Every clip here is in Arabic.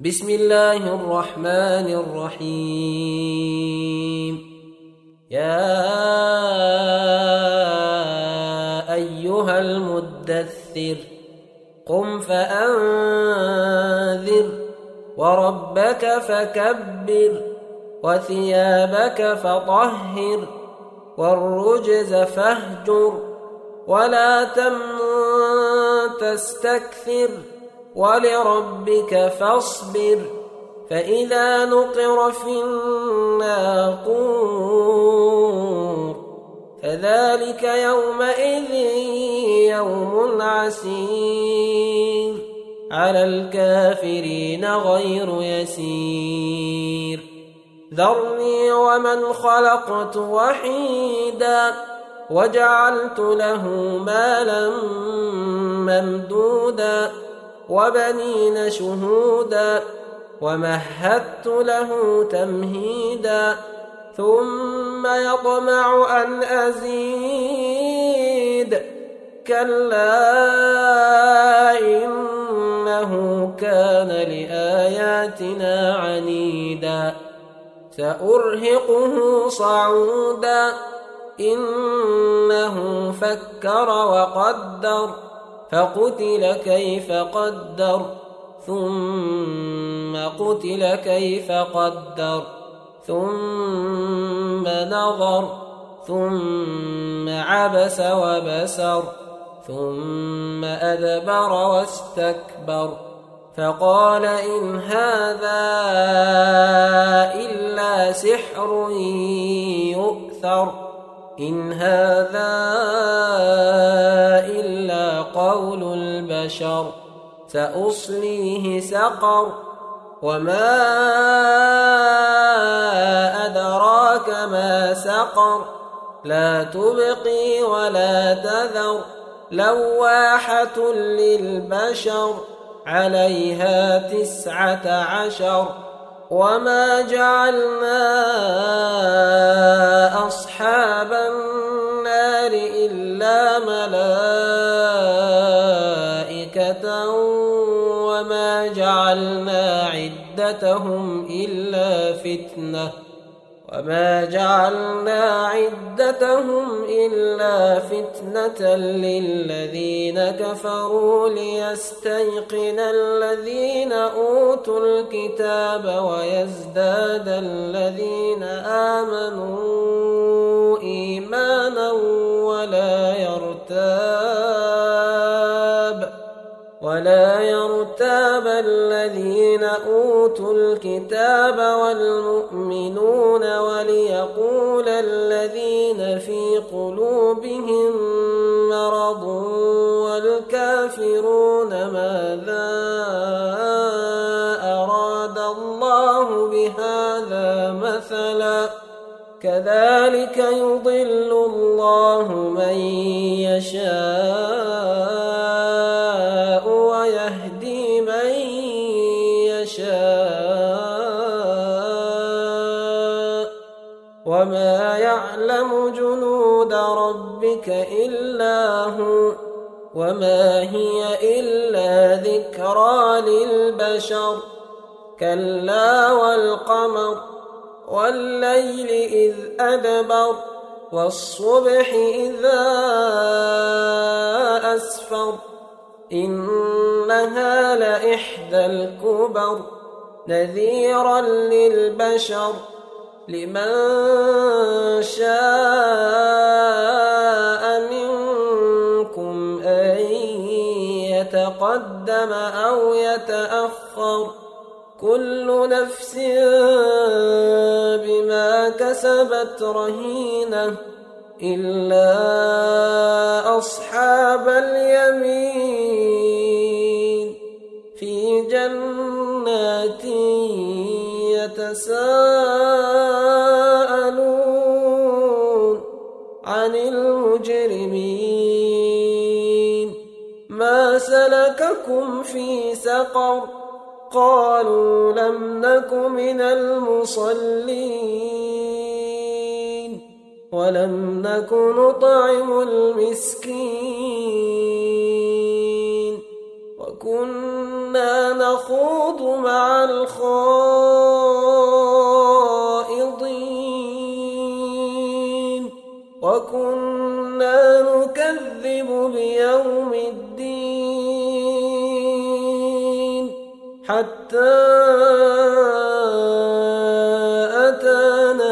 بسم الله الرحمن الرحيم. يا أيها المدثر قم فأنذر وربك فكبر وثيابك فطهر والرجز فاهجر ولا تمنن تستكثر ولربك فاصبر فإذا نقر في الناقور فذلك يومئذ يوم عسير على الكافرين غير يسير. ذرني ومن خلقت وحيدا وجعلت له مالا ممدودا وبنين شهودا ومهدت له تمهيدا ثم يطمع أن أزيد كلا إنه كان لآياتنا عنيدا سأرهقه صعودا إنه فكر وقدر فقتل كيف قدر ثم قتل كيف قدر ثم نظر ثم عبس وبسر ثم أدبر واستكبر فقال إن هذا إلا سحر يؤثر إن هذا إلا قول البشر سأصليه سقر وما أدراك ما سقر لا تبقي ولا تذر لواحة للبشر عليها 19 وما جعلنا أصحاب النار إلا ملائكة وما جعلنا عدتهم إلا فتنة للذين كفروا ليستيقن الذين أوتوا الكتاب ويزداد الذين آمنوا إيمانا ولا يرتاب الذين أوتوا الكتاب والمؤمنون وليقول الذين في قلوبهم مرض والكافرون ماذا أراد الله بهذا مثلا كذلك يضل الله من يشاء ويهدي من يشاء وما يعلم جنود ربك إلا هو وما هي إلا ذكرى للبشر كلا والقمر والليل إذ أدبر والصبح إذا أسفر إنها لإحدى الكبر نذيرا للبشر لمن شاء منكم أن يتقدم أو يتأخر كل نفس بما كسبت رهينة إلا أصحاب اليمين في جنات يتساءلون عن المجرمين ما سلككم في سقر قالوا لم نك من المصلين ولم نك نطعم المسكين وكنا نخوض نخوض مع الخائضين وكنا نكذب بيوم الدين حتى أتانا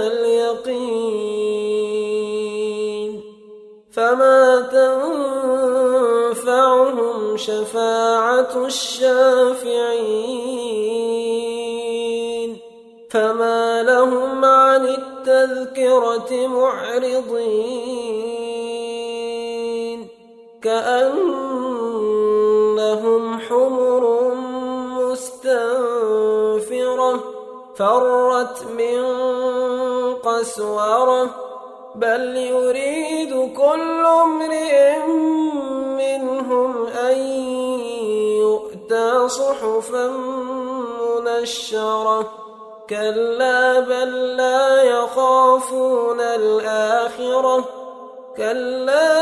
اليقين فما تنفعهم شفاعة الشافعين فما لهم عن التذكرة معرضين كأنهم حمر مستنفرة فرت من قسورة بل يريد كل امرئ منهم أن يؤتى صحفا منشرة كلا بل لا يخافون الآخرة كلا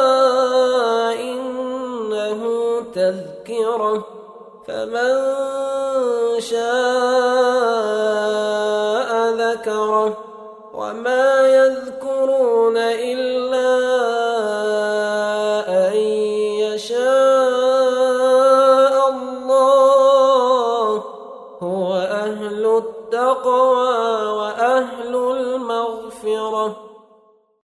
إنه تذكرة فمن شاء ذكره وما يذكرون إلا